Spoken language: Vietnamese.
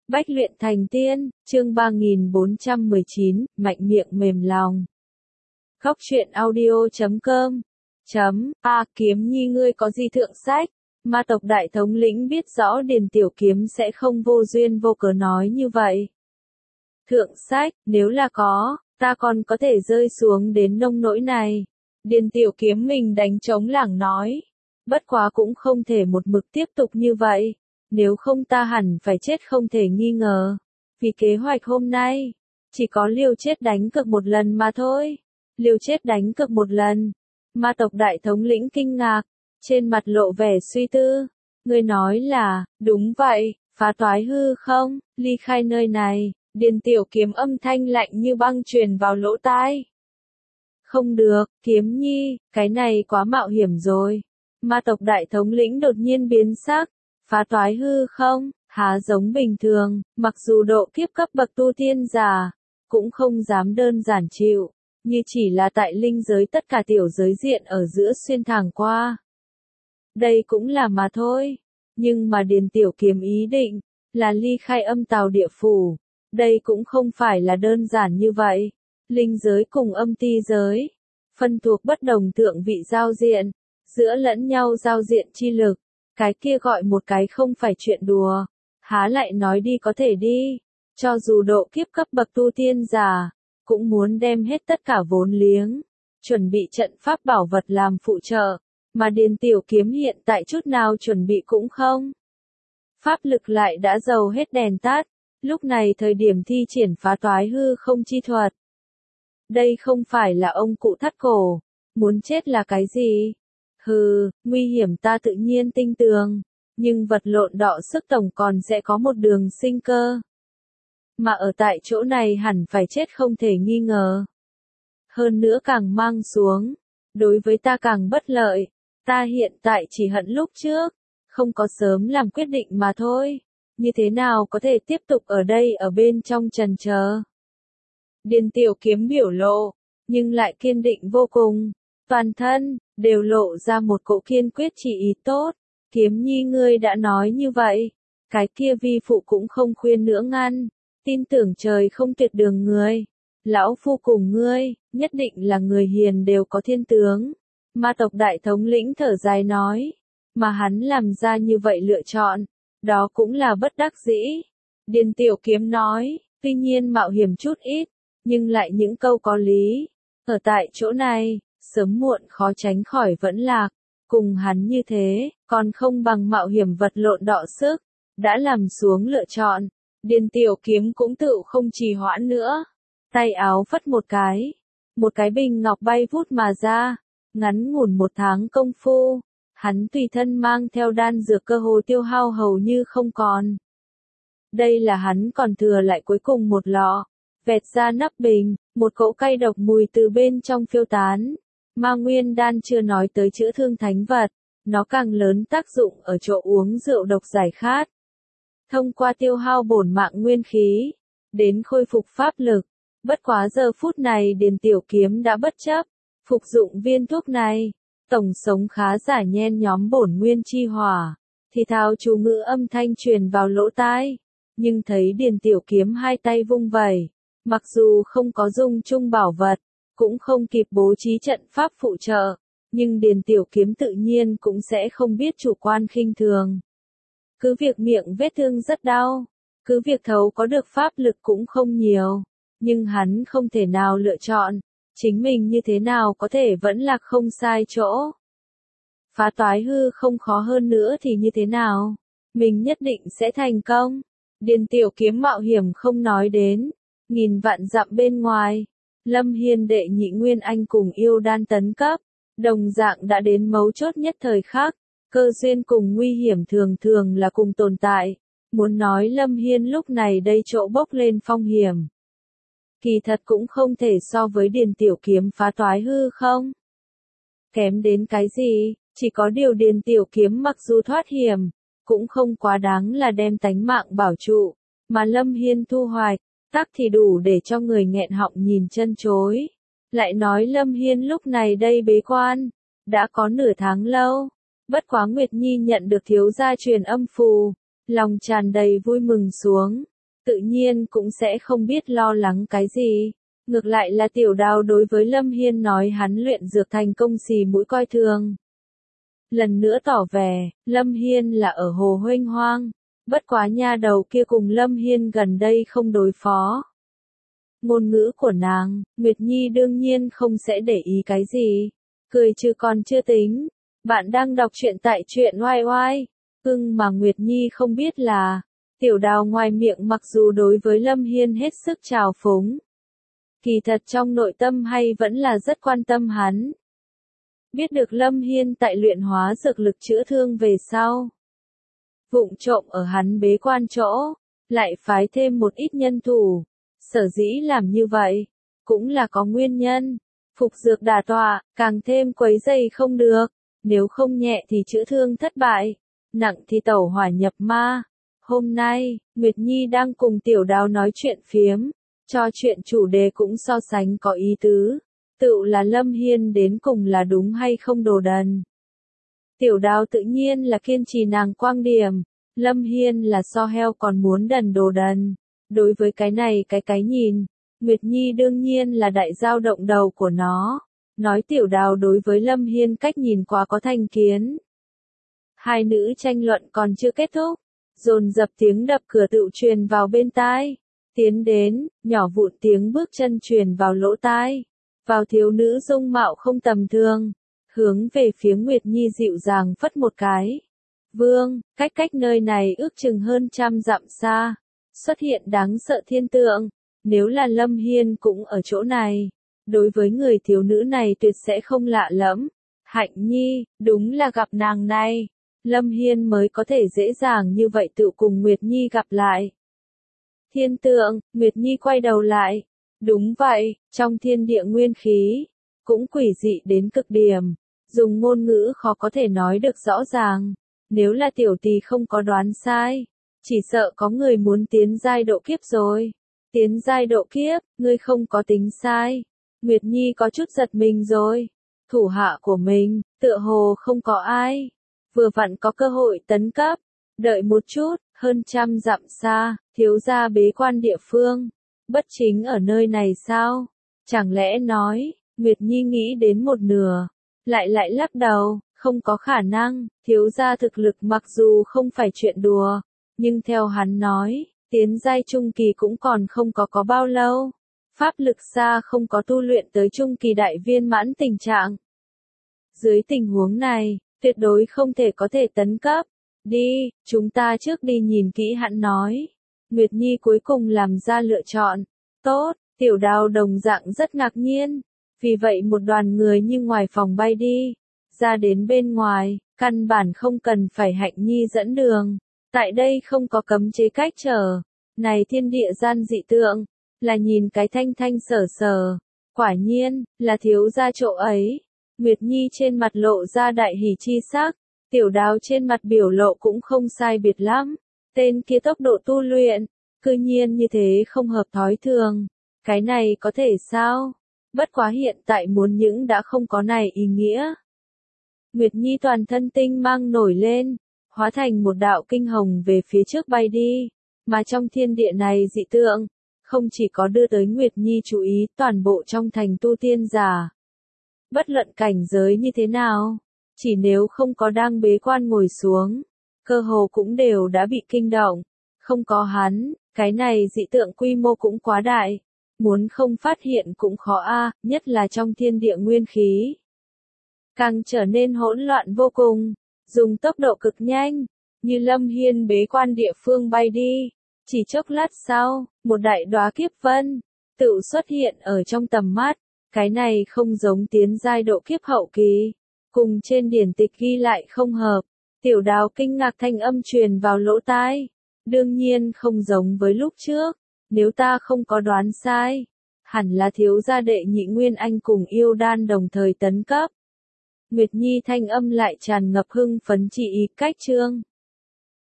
Bách luyện thành tiên, chương 3419, mạnh miệng mềm lòng. Khóc chuyện audio.com Kiếm Nhi ngươi có gì thượng sách? Ma tộc đại thống lĩnh biết rõ Điền Tiểu Kiếm sẽ không vô duyên vô cớ nói như vậy. Thượng sách, nếu là có, ta còn có thể rơi xuống đến nông nỗi này. Điền Tiểu Kiếm mình đánh trống lảng nói. Bất quá cũng không thể một mực tiếp tục như vậy. Nếu không ta hẳn phải chết không thể nghi ngờ. Vì kế hoạch hôm nay, chỉ có liều chết đánh cược một lần mà thôi. Liều chết đánh cược một lần. Ma tộc đại thống lĩnh kinh ngạc, trên mặt lộ vẻ suy tư. Ngươi nói là, đúng vậy, phá toái hư không, ly khai nơi này. Điền Tiểu Kiếm âm thanh lạnh như băng truyền vào lỗ tai. Không được, Kiếm Nhi, cái này quá mạo hiểm rồi. Ma tộc đại thống lĩnh đột nhiên biến sắc. Phá toái hư không, há giống bình thường, mặc dù độ kiếp cấp bậc tu tiên giả, cũng không dám đơn giản chịu, như chỉ là tại linh giới tất cả tiểu giới diện ở giữa xuyên thẳng qua. Đây cũng là mà thôi, nhưng mà Điền Tiểu Kiếm ý định, là ly khai âm tào địa phủ, đây cũng không phải là đơn giản như vậy. Linh giới cùng âm ti giới, phân thuộc bất đồng thượng vị giao diện, giữa lẫn nhau giao diện chi lực. Cái kia gọi một cái không phải chuyện đùa, há lại nói đi có thể đi, cho dù độ kiếp cấp bậc tu tiên giả, cũng muốn đem hết tất cả vốn liếng, chuẩn bị trận pháp bảo vật làm phụ trợ, mà Điền Tiểu Kiếm hiện tại chút nào chuẩn bị cũng không. Pháp lực lại đã dầu hết đèn tắt, lúc này thời điểm thi triển phá toái hư không chi thuật. Đây không phải là ông cụ thắt cổ, muốn chết là cái gì? Hừ, nguy hiểm ta tự nhiên tinh tường, nhưng vật lộn đọ sức tổng còn sẽ có một đường sinh cơ. Mà ở tại chỗ này hẳn phải chết không thể nghi ngờ. Hơn nữa càng mang xuống, đối với ta càng bất lợi, ta hiện tại chỉ hận lúc trước, không có sớm làm quyết định mà thôi, như thế nào có thể tiếp tục ở đây ở bên trong trần chờ. Điền Tiểu Kiếm biểu lộ, nhưng lại kiên định vô cùng, toàn thân đều lộ ra một cỗ kiên quyết chỉ ý tốt. Kiếm Nhi ngươi đã nói như vậy, cái kia vi phụ cũng không khuyên nữa ngăn, tin tưởng trời không tuyệt đường người. Lão phu cùng ngươi, nhất định là người hiền đều có thiên tướng. Ma tộc đại thống lĩnh thở dài nói, mà hắn làm ra như vậy lựa chọn, đó cũng là bất đắc dĩ. Điền Tiểu Kiếm nói, tuy nhiên mạo hiểm chút ít, nhưng lại những câu có lý. Ở tại chỗ này, sớm muộn khó tránh khỏi vẫn lạc, cùng hắn như thế, còn không bằng mạo hiểm vật lộn đọ sức, đã làm xuống lựa chọn. Điền Tiểu Kiếm cũng tự không trì hoãn nữa, tay áo phất một cái bình ngọc bay vút mà ra, ngắn ngủn 1 tháng công phu, hắn tùy thân mang theo đan dược cơ hồ tiêu hao hầu như không còn. Đây là hắn còn thừa lại cuối cùng một lọ, vẹt ra nắp bình, một cỗ cay độc mùi từ bên trong phiêu tán. Ma nguyên đan chưa nói tới chữa thương thánh vật, nó càng lớn tác dụng ở chỗ uống rượu độc giải khát. Thông qua tiêu hao bổn mạng nguyên khí, đến khôi phục pháp lực. Bất quá giờ phút này Điền Tiểu Kiếm đã bất chấp, phục dụng viên thuốc này, tổng sống khá giả nhen nhóm bổn nguyên chi hỏa, thì thào chú ngữ âm thanh truyền vào lỗ tai, nhưng thấy Điền Tiểu Kiếm hai tay vung vẩy, mặc dù không có dung chung bảo vật, cũng không kịp bố trí trận pháp phụ trợ, nhưng Điền Tiểu Kiếm tự nhiên cũng sẽ không biết chủ quan khinh thường. Cứ việc miệng vết thương rất đau, cứ việc thấu có được pháp lực cũng không nhiều, nhưng hắn không thể nào lựa chọn, chính mình như thế nào có thể vẫn lạc không sai chỗ. Phá toái hư không khó hơn nữa thì như thế nào, mình nhất định sẽ thành công. Điền Tiểu Kiếm mạo hiểm không nói đến, nghìn vạn dặm bên ngoài. Lâm Hiên đệ nhị nguyên anh cùng yêu đan tấn cấp, đồng dạng đã đến mấu chốt nhất thời khắc, cơ duyên cùng nguy hiểm thường thường là cùng tồn tại, muốn nói Lâm Hiên lúc này đây chỗ bốc lên phong hiểm. Kỳ thật cũng không thể so với Điền Tiểu Kiếm phá toái hư không. Kém đến cái gì, chỉ có điều Điền Tiểu Kiếm mặc dù thoát hiểm, cũng không quá đáng là đem tánh mạng bảo trụ, mà Lâm Hiên thu hoạch tắc thì đủ để cho người nghẹn họng nhìn chân chối. Lại nói Lâm Hiên lúc này đây bế quan, đã có nửa tháng lâu, bất quá Nguyệt Nhi nhận được thiếu gia truyền âm phù, lòng tràn đầy vui mừng xuống, tự nhiên cũng sẽ không biết lo lắng cái gì. Ngược lại là Tiểu Đào đối với Lâm Hiên nói hắn luyện dược thành công xì mũi coi thường. Lần nữa tỏ vẻ, Lâm Hiên là ở hồ huênh hoang, bất quá nha đầu kia cùng Lâm Hiên gần đây không đối phó. Ngôn ngữ của nàng, Nguyệt Nhi đương nhiên không sẽ để ý cái gì, cười chứ còn chưa tính. Bạn đang đọc truyện tại truyện oai oai, mà Nguyệt Nhi không biết là, Tiểu Đào ngoài miệng mặc dù đối với Lâm Hiên hết sức trào phúng, kỳ thật trong nội tâm hay vẫn là rất quan tâm hắn. Biết được Lâm Hiên tại luyện hóa dược lực chữa thương về sau, vụng trộm ở hắn bế quan chỗ, lại phái thêm một ít nhân thủ. Sở dĩ làm như vậy, cũng là có nguyên nhân. Phục dược đả tọa, càng thêm quấy dày không được. Nếu không nhẹ thì chữa thương thất bại, nặng thì tẩu hỏa nhập ma. Hôm nay, Nguyệt Nhi đang cùng Tiểu Đào nói chuyện phiếm, cho chuyện chủ đề cũng so sánh có ý tứ. Tựu là Lâm Hiên đến cùng là đúng hay không đồ đần. Tiểu Đào tự nhiên là kiên trì nàng quang điểm, Lâm Hiên là so heo còn muốn đần đồ đần. Đối với cái này cái nhìn, Nguyệt Nhi đương nhiên là đại dao động đầu của nó. Nói Tiểu Đào đối với Lâm Hiên cách nhìn quá có thành kiến. Hai nữ tranh luận còn chưa kết thúc, dồn dập tiếng đập cửa tựu truyền vào bên tai. Tiến đến, nhỏ vụn tiếng bước chân truyền vào lỗ tai. Vào thiếu nữ dung mạo không tầm thường, hướng về phía Nguyệt Nhi dịu dàng phất một cái. Vương, cách nơi này ước chừng hơn 100 dặm xa, xuất hiện đáng sợ thiên tượng. Nếu là Lâm Hiên cũng ở chỗ này, đối với người thiếu nữ này tuyệt sẽ không lạ lẫm. Hạnh Nhi, đúng là gặp nàng này, Lâm Hiên mới có thể dễ dàng như vậy tự cùng Nguyệt Nhi gặp lại. Thiên tượng, Nguyệt Nhi quay đầu lại. Đúng vậy, trong thiên địa nguyên khí, cũng quỷ dị đến cực điểm, dùng ngôn ngữ khó có thể nói được rõ ràng. Nếu là tiểu tỳ không có đoán sai, chỉ sợ có người muốn tiến giai độ kiếp rồi. Tiến giai độ kiếp, ngươi không có tính sai. Nguyệt Nhi có chút giật mình rồi. Thủ hạ của mình, tựa hồ không có ai. Vừa vặn có cơ hội tấn cấp. Đợi một chút, hơn 100 dặm xa, thiếu gia bế quan địa phương. Bất chính ở nơi này sao? Chẳng lẽ nói, Nguyệt Nhi nghĩ đến một nửa, lại lắc đầu, không có khả năng, thiếu gia thực lực mặc dù không phải chuyện đùa, nhưng theo hắn nói, tiến giai trung kỳ cũng còn không có bao lâu. Pháp lực xa không có tu luyện tới trung kỳ đại viên mãn tình trạng. Dưới tình huống này, tuyệt đối không thể có thể tấn cấp. Đi, chúng ta trước đi nhìn kỹ hắn nói. Nguyệt Nhi cuối cùng làm ra lựa chọn. Tốt, Tiểu Đào đồng dạng rất ngạc nhiên. Vì vậy một đoàn người như ngoài phòng bay đi. Ra đến bên ngoài, căn bản không cần phải Hạnh Nhi dẫn đường. Tại đây không có cấm chế cách trở. Này thiên địa gian dị tượng, là nhìn cái thanh thanh sở sở. Quả nhiên, là thiếu gia chỗ ấy. Nguyệt Nhi trên mặt lộ ra đại hỉ chi sắc. Tiểu Đào trên mặt biểu lộ cũng không sai biệt lắm. Tên kia tốc độ tu luyện, cư nhiên như thế không hợp thói thường. Cái này có thể sao? Bất quá hiện tại muốn những đã không có này ý nghĩa. Nguyệt Nhi toàn thân tinh mang nổi lên, hóa thành một đạo kinh hồng về phía trước bay đi. Mà trong thiên địa này dị tượng, không chỉ có đưa tới Nguyệt Nhi chú ý toàn bộ trong thành tu tiên giả. Bất luận cảnh giới như thế nào, chỉ nếu không có đang bế quan ngồi xuống, cơ hồ cũng đều đã bị kinh động. Không có hắn, cái này dị tượng quy mô cũng quá đại. Muốn không phát hiện cũng khó nhất là trong thiên địa nguyên khí. Càng trở nên hỗn loạn vô cùng, dùng tốc độ cực nhanh, như Lâm Hiên bế quan địa phương bay đi. Chỉ chốc lát sau, một đại đóa kiếp vân, tự xuất hiện ở trong tầm mắt. Cái này không giống tiến giai độ kiếp hậu kỳ, cùng trên điển tịch ghi lại không hợp. Tiểu Đào kinh ngạc thanh âm truyền vào lỗ tai. Đương nhiên không giống với lúc trước, nếu ta không có đoán sai, hẳn là thiếu gia đệ nhị Nguyên Anh cùng yêu đan đồng thời tấn cấp. Nguyệt Nhi thanh âm lại tràn ngập hưng phấn chỉ ý cách chương.